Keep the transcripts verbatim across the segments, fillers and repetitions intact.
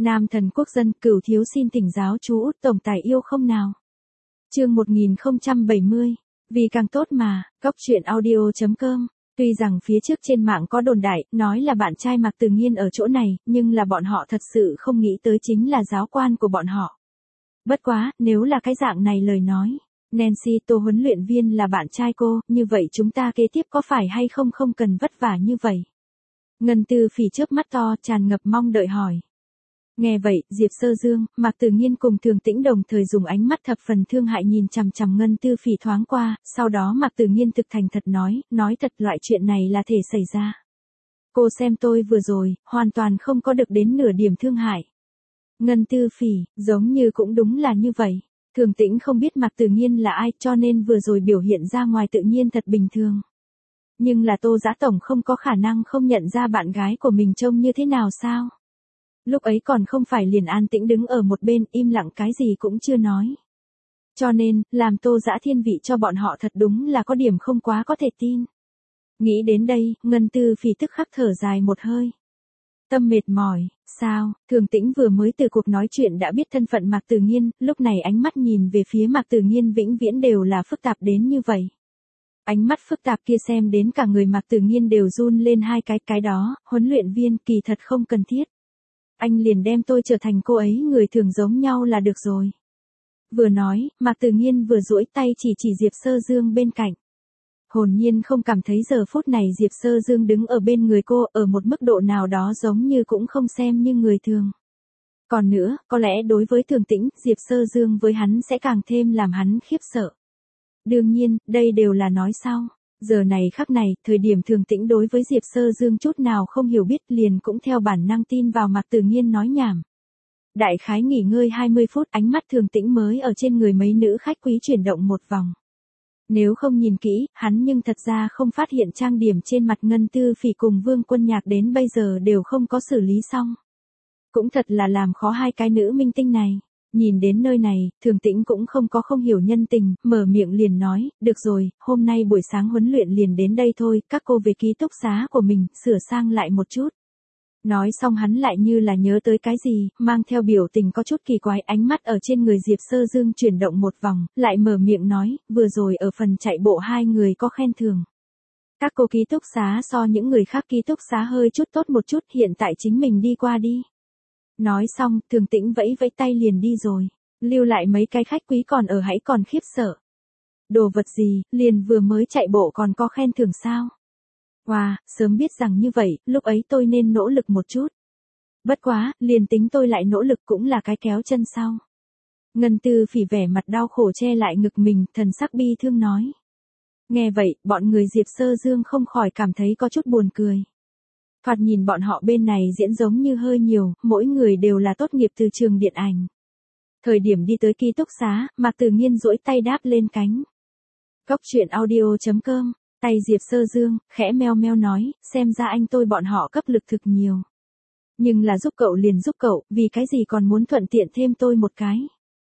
Nam thần quốc dân, Cửu thiếu xin thỉnh giáo chú Út tổng tài yêu không nào. Chương một nghìn không trăm bảy mươi. Vì càng tốt mà, Cóc truyện audio chấm com. Tuy rằng phía trước trên mạng có đồn đại, nói là bạn trai Mạc Từ Nghiên ở chỗ này, nhưng là bọn họ thật sự không nghĩ tới chính là giáo quan của bọn họ. Bất quá, nếu là cái dạng này lời nói, Nancy Tô huấn luyện viên là bạn trai cô, như vậy chúng ta kế tiếp có phải hay không không cần vất vả như vậy? Ngân Tư Phỉ chớp mắt to, tràn ngập mong đợi hỏi. Nghe vậy, Diệp Sơ Dương, Mạc Từ Nghiên cùng Thường Tĩnh đồng thời dùng ánh mắt thập phần thương hại nhìn chằm chằm Ngân Tư Phỉ thoáng qua, sau đó Mạc Từ Nghiên thực thành thật nói, nói thật loại chuyện này là thể xảy ra. Cô xem tôi vừa rồi, hoàn toàn không có được đến nửa điểm thương hại. Ngân Tư Phỉ, giống như cũng đúng là như vậy. Thường Tĩnh không biết Mạc Từ Nghiên là ai cho nên vừa rồi biểu hiện ra ngoài tự nhiên thật bình thường. Nhưng là Tô Dã Tổng không có khả năng không nhận ra bạn gái của mình trông như thế nào sao? Lúc ấy còn không phải liền an tĩnh đứng ở một bên im lặng cái gì cũng chưa nói. Cho nên, làm Tô Dã thiên vị cho bọn họ thật đúng là có điểm không quá có thể tin. Nghĩ đến đây, Ngân Tư Phỉ tức khắc thở dài một hơi. Tâm mệt mỏi, sao, Thường Tĩnh vừa mới từ cuộc nói chuyện đã biết thân phận Mạc Từ Nghiên, lúc này ánh mắt nhìn về phía Mạc Từ Nghiên vĩnh viễn đều là phức tạp đến như vậy. Ánh mắt phức tạp kia xem đến cả người Mạc Từ Nghiên đều run lên hai cái, cái đó, huấn luyện viên kỳ thật không cần thiết. Anh liền đem tôi trở thành cô ấy người thường giống nhau là được rồi. Vừa nói, Mạc Từ Nghiên vừa duỗi tay chỉ chỉ Diệp Sơ Dương bên cạnh. Hồn nhiên không cảm thấy giờ phút này Diệp Sơ Dương đứng ở bên người cô ở một mức độ nào đó giống như cũng không xem như người thường. Còn nữa, có lẽ đối với Thường Tĩnh, Diệp Sơ Dương với hắn sẽ càng thêm làm hắn khiếp sợ. Đương nhiên, đây đều là nói sau. Giờ này khắc này, thời điểm Thường Tĩnh đối với Diệp Sơ Dương chút nào không hiểu biết liền cũng theo bản năng tin vào Mạc Từ Nghiên nói nhảm. Đại khái nghỉ ngơi hai mươi phút, ánh mắt Thường Tĩnh mới ở trên người mấy nữ khách quý chuyển động một vòng. Nếu không nhìn kỹ, hắn nhưng thật ra không phát hiện trang điểm trên mặt Ngân Tư Phỉ cùng Vương Quân Nhạc đến bây giờ đều không có xử lý xong. Cũng thật là làm khó hai cái nữ minh tinh này. Nhìn đến nơi này, Thường Tĩnh cũng không có không hiểu nhân tình, mở miệng liền nói, được rồi, hôm nay buổi sáng huấn luyện liền đến đây thôi, các cô về ký túc xá của mình, sửa sang lại một chút. Nói xong hắn lại như là nhớ tới cái gì, mang theo biểu tình có chút kỳ quái, ánh mắt ở trên người Diệp Sơ Dương chuyển động một vòng, lại mở miệng nói, vừa rồi ở phần chạy bộ hai người có khen thưởng. Các cô ký túc xá so những người khác ký túc xá hơi chút tốt một chút, hiện tại chính mình đi qua đi. Nói xong, Thường Tĩnh vẫy vẫy tay liền đi rồi, lưu lại mấy cái khách quý còn ở hãy còn khiếp sợ. Đồ vật gì, liền vừa mới chạy bộ còn có khen thưởng sao? Wow, sớm biết rằng như vậy, lúc ấy tôi nên nỗ lực một chút. Bất quá, liền tính tôi lại nỗ lực cũng là cái kéo chân sau. Ngân Tư Phỉ vẻ mặt đau khổ che lại ngực mình, thần sắc bi thương nói. Nghe vậy, bọn người Diệp Sơ Dương không khỏi cảm thấy có chút buồn cười. Thoạt nhìn bọn họ bên này diễn giống như hơi nhiều, mỗi người đều là tốt nghiệp từ trường điện ảnh. Thời điểm đi tới ký túc xá, Mạc Từ Nghiên duỗi tay đáp lên cánh. Cóc truyện audio chấm com, tay Diệp Sơ Dương, khẽ meo meo nói, xem ra anh tôi bọn họ cấp lực thực nhiều. Nhưng là giúp cậu liền giúp cậu, vì cái gì còn muốn thuận tiện thêm tôi một cái.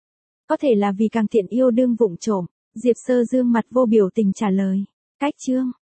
Có thể là vì càng tiện yêu đương vụng trộm, Diệp Sơ Dương mặt vô biểu tình trả lời. Cách chương.